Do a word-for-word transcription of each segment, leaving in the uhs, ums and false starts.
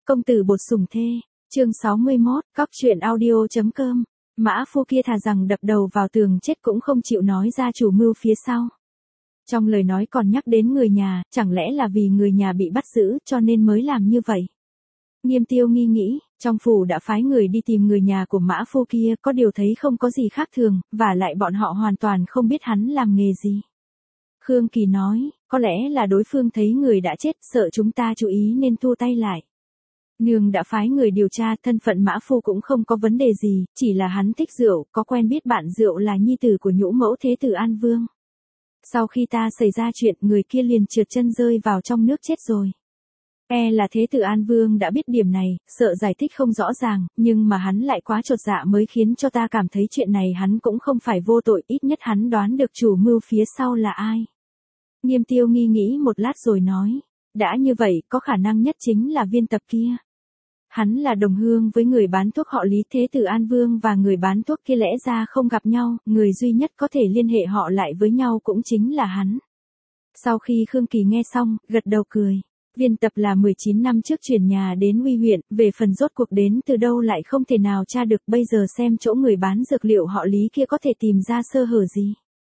Công tử bột sủng thê, chương sáu mươi mốt, cóc truyện audio.com. Mã phu kia thà rằng đập đầu vào tường chết cũng không chịu nói ra chủ mưu phía sau. Trong lời nói còn nhắc đến người nhà, chẳng lẽ là vì người nhà bị bắt giữ cho nên mới làm như vậy? Nghiêm Tiêu nghi nghĩ, trong phủ đã phái người đi tìm người nhà của mã phu kia, có điều thấy không có gì khác thường, và lại bọn họ hoàn toàn không biết hắn làm nghề gì. Khương Kỳ nói, có lẽ là đối phương thấy người đã chết, sợ chúng ta chú ý nên thu tay lại. Nương đã phái người điều tra, thân phận mã phu cũng không có vấn đề gì, chỉ là hắn thích rượu, có quen biết bạn rượu là nhi tử của nhũ mẫu thế tử An Vương. Sau khi ta xảy ra chuyện, người kia liền trượt chân rơi vào trong nước chết rồi. E là thế tử An Vương đã biết điểm này, sợ giải thích không rõ ràng, nhưng mà hắn lại quá chột dạ mới khiến cho ta cảm thấy chuyện này hắn cũng không phải vô tội, ít nhất hắn đoán được chủ mưu phía sau là ai. Nghiêm Tiêu nghi nghĩ một lát rồi nói, đã như vậy, có khả năng nhất chính là viên tập kia. Hắn là đồng hương với người bán thuốc họ Lý, thế tử An Vương và người bán thuốc kia lẽ ra không gặp nhau, người duy nhất có thể liên hệ họ lại với nhau cũng chính là hắn. Sau khi Khương Kỳ nghe xong, gật đầu cười. Viên tập là mười chín năm trước chuyển nhà đến Uy huyện, về phần rốt cuộc đến từ đâu lại không thể nào tra được, bây giờ xem chỗ người bán dược liệu họ Lý kia có thể tìm ra sơ hở gì.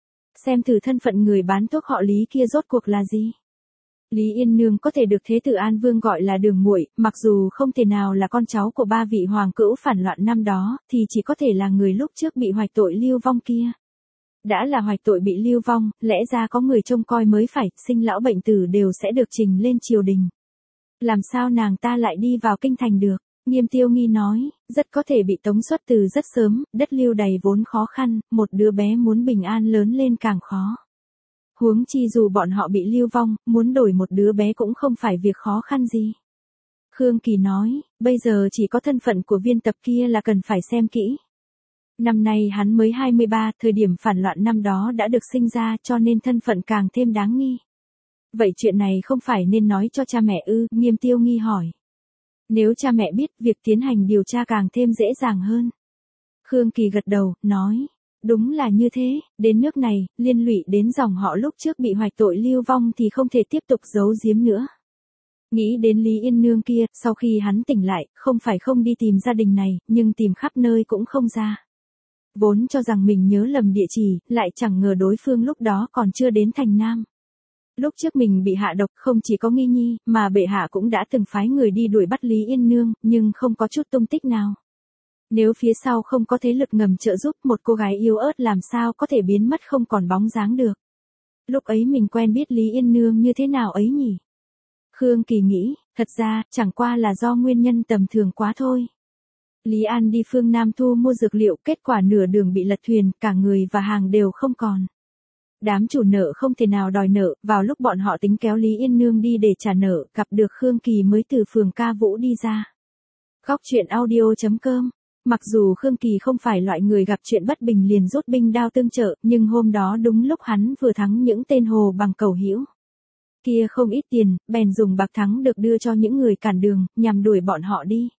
Xem thử thân phận người bán thuốc họ Lý kia rốt cuộc là gì. Lý Yên Nương có thể được thế tử An Vương gọi là đường muội, mặc dù không thể nào là con cháu của ba vị hoàng cữu phản loạn năm đó, thì chỉ có thể là người lúc trước bị hoạch tội lưu vong kia. Đã là hoạch tội bị lưu vong, lẽ ra có người trông coi mới phải, sinh lão bệnh tử đều sẽ được trình lên triều đình. Làm sao nàng ta lại đi vào kinh thành được? Nghiêm Tiêu nghi nói, rất có thể bị tống xuất từ rất sớm, đất Lưu đầy vốn khó khăn, một đứa bé muốn bình an lớn lên càng khó. Huống chi dù bọn họ bị lưu vong, muốn đổi một đứa bé cũng không phải việc khó khăn gì. Khương Kỳ nói, bây giờ chỉ có thân phận của viên tập kia là cần phải xem kỹ. Năm nay hắn mới hai mươi ba, thời điểm phản loạn năm đó đã được sinh ra cho nên thân phận càng thêm đáng nghi. Vậy chuyện này không phải nên nói cho cha mẹ ư? Nghiêm Tiêu nghi hỏi. Nếu cha mẹ biết, việc tiến hành điều tra càng thêm dễ dàng hơn. Khương Kỳ gật đầu, nói. Đúng là như thế, đến nước này, liên lụy đến dòng họ lúc trước bị hoạch tội lưu vong thì không thể tiếp tục giấu giếm nữa. Nghĩ đến Lý Yên Nương kia, sau khi hắn tỉnh lại, không phải không đi tìm gia đình này, nhưng tìm khắp nơi cũng không ra. Vốn cho rằng mình nhớ lầm địa chỉ, lại chẳng ngờ đối phương lúc đó còn chưa đến thành Nam. Lúc trước mình bị hạ độc không chỉ có nghi nhi, mà bệ hạ cũng đã từng phái người đi đuổi bắt Lý Yên Nương, nhưng không có chút tung tích nào. Nếu phía sau không có thế lực ngầm trợ giúp, một cô gái yếu ớt làm sao có thể biến mất không còn bóng dáng được. Lúc ấy mình quen biết Lý Yên Nương như thế nào ấy nhỉ? Khương Kỳ nghĩ, thật ra, chẳng qua là do nguyên nhân tầm thường quá thôi. Lý An đi phương Nam thu mua dược liệu, kết quả nửa đường bị lật thuyền, cả người và hàng đều không còn. Đám chủ nợ không thể nào đòi nợ, vào lúc bọn họ tính kéo Lý Yên Nương đi để trả nợ, gặp được Khương Kỳ mới từ phường Ca Vũ đi ra. Góc truyện audio.com. Mặc dù Khương Kỳ không phải loại người gặp chuyện bất bình liền rút binh đao tương trợ, nhưng hôm đó đúng lúc hắn vừa thắng những tên hồ bằng cầu hữu kia không ít tiền, bèn dùng bạc thắng được đưa cho những người cản đường, nhằm đuổi bọn họ đi.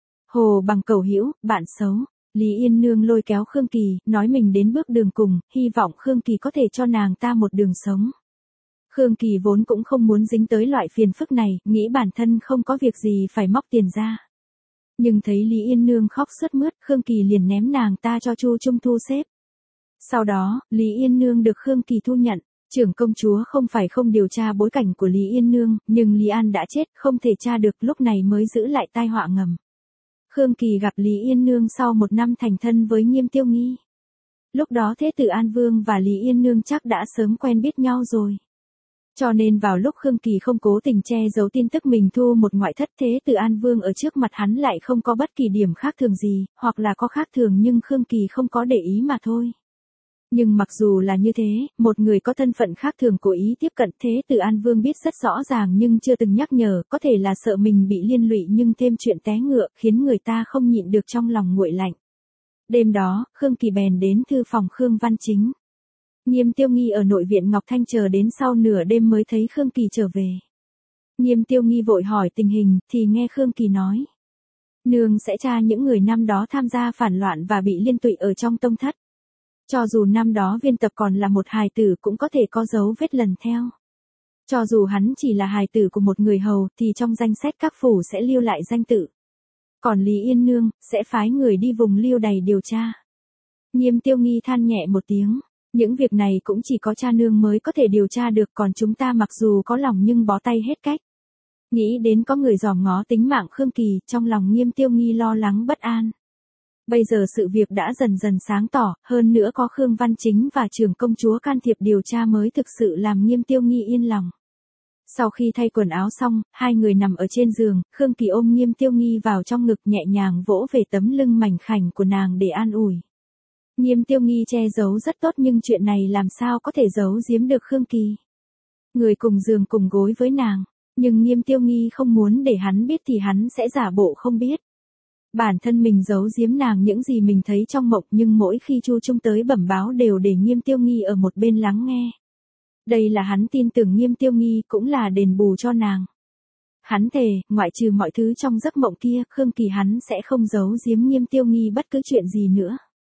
Hồ bằng cầu hữu, bạn xấu. Lý Yên Nương lôi kéo Khương Kỳ, nói mình đến bước đường cùng, hy vọng Khương Kỳ có thể cho nàng ta một đường sống. Khương Kỳ vốn cũng không muốn dính tới loại phiền phức này, nghĩ bản thân không có việc gì phải móc tiền ra. Nhưng thấy Lý Yên Nương khóc sướt mướt, Khương Kỳ liền ném nàng ta cho Chu Trung thu xếp. Sau đó, Lý Yên Nương được Khương Kỳ thu nhận. Trưởng công chúa không phải không điều tra bối cảnh của Lý Yên Nương, nhưng Lý An đã chết, không thể tra được, lúc này mới giữ lại tai họa ngầm. Khương Kỳ gặp Lý Yên Nương sau một năm thành thân với Nghiêm Tiêu nghi. Lúc đó thế tử An Vương và Lý Yên Nương chắc đã sớm quen biết nhau rồi. Cho nên vào lúc Khương Kỳ không cố tình che giấu tin tức mình thu một ngoại thất, thế tử An Vương ở trước mặt hắn lại không có bất kỳ điểm khác thường gì, hoặc là có khác thường nhưng Khương Kỳ không có để ý mà thôi. Nhưng mặc dù là như thế, một người có thân phận khác thường cố ý tiếp cận thế tử An Vương biết rất rõ ràng nhưng chưa từng nhắc nhở, có thể là sợ mình bị liên lụy nhưng thêm chuyện té ngựa, khiến người ta không nhịn được trong lòng nguội lạnh. Đêm đó, Khương Kỳ bèn đến thư phòng Khương Văn Chính. Nghiêm Tiêu nghi ở nội viện Ngọc Thanh chờ đến sau nửa đêm mới thấy Khương Kỳ trở về. Nghiêm Tiêu nghi vội hỏi tình hình, thì nghe Khương Kỳ nói. Nương sẽ tra những người năm đó tham gia phản loạn và bị liên tụy ở trong tông thất. Cho dù năm đó viên tập còn là một hài tử cũng có thể có dấu vết lần theo. Cho dù hắn chỉ là hài tử của một người hầu thì trong danh sách các phủ sẽ lưu lại danh tự. Còn Lý Yên Nương, sẽ phái người đi vùng Liêu Đày điều tra. Nghiêm Tiêu Nghi than nhẹ một tiếng. Những việc này cũng chỉ có cha nương mới có thể điều tra được, còn chúng ta mặc dù có lòng nhưng bó tay hết cách. Nghĩ đến có người dòm ngó tính mạng Khương Kỳ, trong lòng Nghiêm Tiêu Nghi lo lắng bất an. Bây giờ sự việc đã dần dần sáng tỏ, hơn nữa có Khương Văn Chính và trưởng công chúa can thiệp điều tra mới thực sự làm Nghiêm Tiêu Nghi yên lòng. Sau khi thay quần áo xong, hai người nằm ở trên giường, Khương Kỳ ôm Nghiêm Tiêu Nghi vào trong ngực nhẹ nhàng vỗ về tấm lưng mảnh khảnh của nàng để an ủi. Nghiêm Tiêu Nghi che giấu rất tốt nhưng chuyện này làm sao có thể giấu giếm được Khương Kỳ. Người cùng giường cùng gối với nàng, nhưng Nghiêm Tiêu Nghi không muốn để hắn biết thì hắn sẽ giả bộ không biết. Bản thân mình giấu giếm nàng những gì mình thấy trong mộng, nhưng mỗi khi Chu Trung tới bẩm báo đều để Nghiêm Tiêu Nghi ở một bên lắng nghe. Đây là hắn tin tưởng Nghiêm Tiêu Nghi cũng là đền bù cho nàng. Hắn thề, ngoại trừ mọi thứ trong giấc mộng kia, Khương Kỳ hắn sẽ không giấu giếm Nghiêm Tiêu Nghi bất cứ chuyện gì nữa.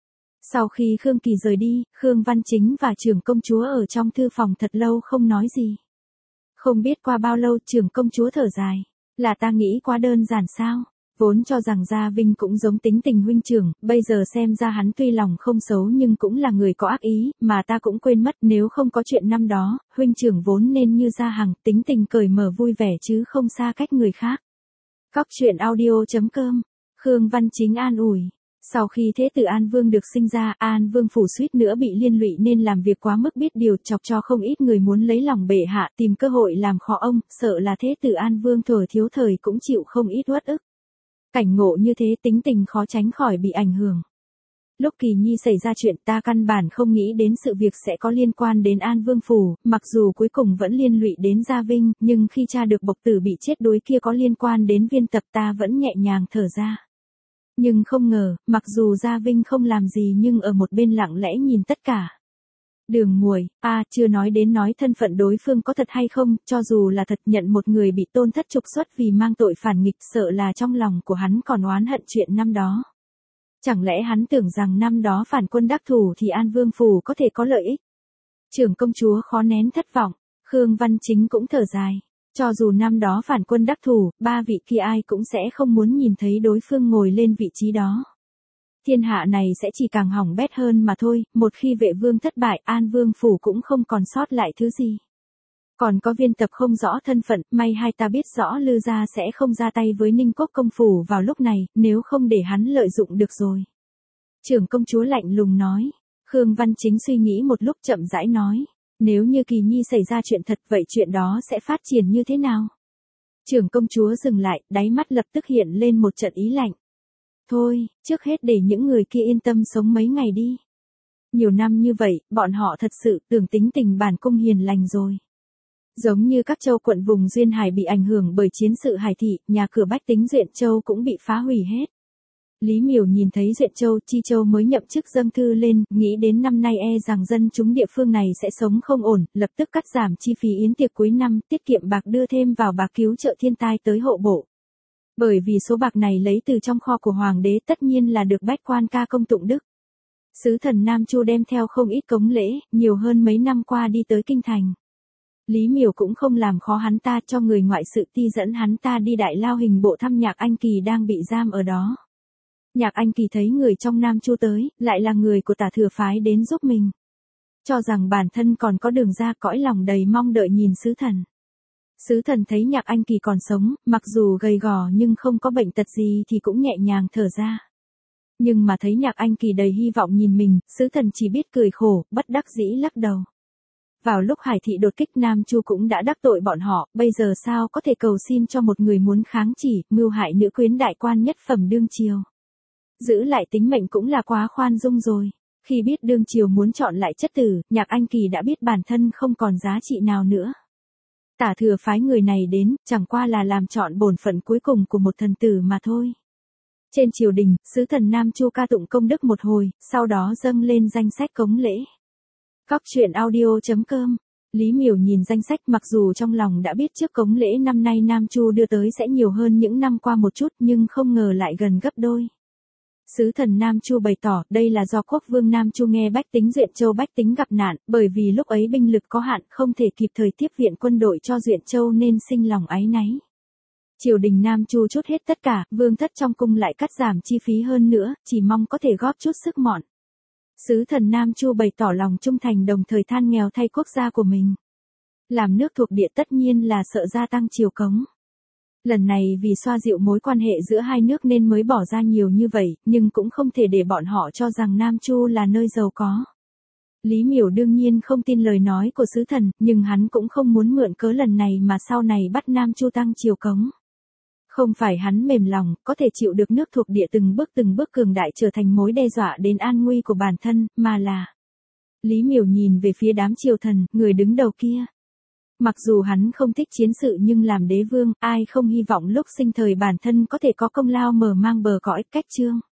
Sau khi Khương Kỳ rời đi, Khương Văn Chính và trưởng công chúa ở trong thư phòng thật lâu không nói gì. Không biết qua bao lâu trưởng công chúa thở dài. Là ta nghĩ quá đơn giản sao? Vốn cho rằng Gia Vinh cũng giống tính tình huynh trưởng, bây giờ xem ra hắn tuy lòng không xấu nhưng cũng là người có ác ý, mà ta cũng quên mất nếu không có chuyện năm đó, huynh trưởng vốn nên như Gia Hằng, tính tình cởi mở vui vẻ chứ không xa cách người khác. Cóc truyện audio chấm com, Khương Văn Chính an ủi. Sau khi thế tử An Vương được sinh ra, An Vương phủ suýt nữa bị liên lụy nên làm việc quá mức biết điều, chọc cho không ít người muốn lấy lòng bệ hạ, tìm cơ hội làm khó ông, sợ là thế tử An Vương thuở thiếu thời cũng chịu không ít uất ức. Cảnh ngộ như thế tính tình khó tránh khỏi bị ảnh hưởng. Lúc Kỳ Nhi xảy ra chuyện ta căn bản không nghĩ đến sự việc sẽ có liên quan đến An Vương phủ, mặc dù cuối cùng vẫn liên lụy đến Gia Vinh, nhưng khi tra được bộc tử bị chết đuối kia có liên quan đến Viên Tập ta vẫn nhẹ nhàng thở ra. Nhưng không ngờ, mặc dù Gia Vinh không làm gì nhưng ở một bên lặng lẽ nhìn tất cả. Đường Muội, a à, chưa nói đến nói thân phận đối phương có thật hay không, cho dù là thật nhận một người bị tôn thất trục xuất vì mang tội phản nghịch, sợ là trong lòng của hắn còn oán hận chuyện năm đó. Chẳng lẽ hắn tưởng rằng năm đó phản quân đắc thủ thì An Vương phủ có thể có lợi ích? Trưởng công chúa khó nén thất vọng, Khương Văn Chính cũng thở dài. Cho dù năm đó phản quân đắc thủ, ba vị kia ai cũng sẽ không muốn nhìn thấy đối phương ngồi lên vị trí đó. Thiên hạ này sẽ chỉ càng hỏng bét hơn mà thôi, một khi Vệ Vương thất bại, An Vương phủ cũng không còn sót lại thứ gì. Còn có Viên Tập không rõ thân phận, may hai ta biết rõ Lư gia sẽ không ra tay với Ninh Quốc công phủ vào lúc này, nếu không để hắn lợi dụng được rồi. Trưởng công chúa lạnh lùng nói. Khương Văn Chính suy nghĩ một lúc chậm rãi nói. Nếu như Kỳ Nhi xảy ra chuyện thật vậy chuyện đó sẽ phát triển như thế nào? Trưởng công chúa dừng lại, đáy mắt lập tức hiện lên một trận ý lạnh. Thôi, trước hết để những người kia yên tâm sống mấy ngày đi. Nhiều năm như vậy, bọn họ thật sự tưởng tính tình bản cung hiền lành rồi. Giống như các châu quận vùng Duyên Hải bị ảnh hưởng bởi chiến sự Hải thị, nhà cửa bách tính Duyện Châu cũng bị phá hủy hết. Lý Miểu nhìn thấy Duyện Châu, Chi Châu mới nhậm chức dâng thư lên, nghĩ đến năm nay e rằng dân chúng địa phương này sẽ sống không ổn, lập tức cắt giảm chi phí yến tiệc cuối năm, tiết kiệm bạc đưa thêm vào bạc cứu trợ thiên tai tới hộ bộ. Bởi vì số bạc này lấy từ trong kho của hoàng đế tất nhiên là được bách quan ca công tụng đức. Sứ thần Nam Chu đem theo không ít cống lễ, nhiều hơn mấy năm qua đi tới kinh thành. Lý Miểu cũng không làm khó hắn ta, cho người ngoại sự ti dẫn hắn ta đi Đại Lao Hình bộ thăm Nhạc Anh Kỳ đang bị giam ở đó. Nhạc Anh Kỳ thấy người trong Nam Chu tới, lại là người của Tả Thừa phái đến giúp mình. Cho rằng bản thân còn có đường ra, cõi lòng đầy mong đợi nhìn sứ thần. Sứ thần thấy Nhạc Anh Kỳ còn sống, mặc dù gầy gò nhưng không có bệnh tật gì thì cũng nhẹ nhàng thở ra. Nhưng mà thấy Nhạc Anh Kỳ đầy hy vọng nhìn mình, sứ thần chỉ biết cười khổ, bất đắc dĩ lắc đầu. Vào lúc Hải thị đột kích Nam Chu cũng đã đắc tội bọn họ, bây giờ sao có thể cầu xin cho một người muốn kháng chỉ, mưu hại nữ quyến đại quan nhất phẩm đương triều. Giữ lại tính mệnh cũng là quá khoan dung rồi. Khi biết đương triều muốn chọn lại chất tử, Nhạc Anh Kỳ đã biết bản thân không còn giá trị nào nữa. Tả Thừa phái người này đến, chẳng qua là làm chọn bổn phận cuối cùng của một thần tử mà thôi. Trên triều đình, sứ thần Nam Chu ca tụng công đức một hồi, sau đó dâng lên danh sách cống lễ. Cóc truyện audio chấm com. Lý Miểu nhìn danh sách, mặc dù trong lòng đã biết trước cống lễ năm nay Nam Chu đưa tới sẽ nhiều hơn những năm qua một chút nhưng không ngờ lại gần gấp đôi. Sứ thần Nam Chu bày tỏ đây là do quốc vương Nam Chu nghe bách tính Duyện Châu bách tính gặp nạn, bởi vì lúc ấy binh lực có hạn không thể kịp thời tiếp viện quân đội cho Duyện Châu nên sinh lòng áy náy. Triều đình Nam Chu chút hết tất cả, vương thất trong cung lại cắt giảm chi phí hơn nữa, chỉ mong có thể góp chút sức mọn. Sứ thần Nam Chu bày tỏ lòng trung thành đồng thời than nghèo thay quốc gia của mình. Làm nước thuộc địa tất nhiên là sợ gia tăng triều cống. Lần này vì xoa dịu mối quan hệ giữa hai nước nên mới bỏ ra nhiều như vậy, nhưng cũng không thể để bọn họ cho rằng Nam Chu là nơi giàu có. Lý Miểu đương nhiên không tin lời nói của sứ thần, nhưng hắn cũng không muốn mượn cớ lần này mà sau này bắt Nam Chu tăng triều cống. Không phải hắn mềm lòng, có thể chịu được nước thuộc địa từng bước từng bước cường đại trở thành mối đe dọa đến an nguy của bản thân, mà là... Lý Miểu nhìn về phía đám triều thần, người đứng đầu kia. Mặc dù hắn không thích chiến sự nhưng làm đế vương, ai không hy vọng lúc sinh thời bản thân có thể có công lao mở mang bờ cõi cách chương.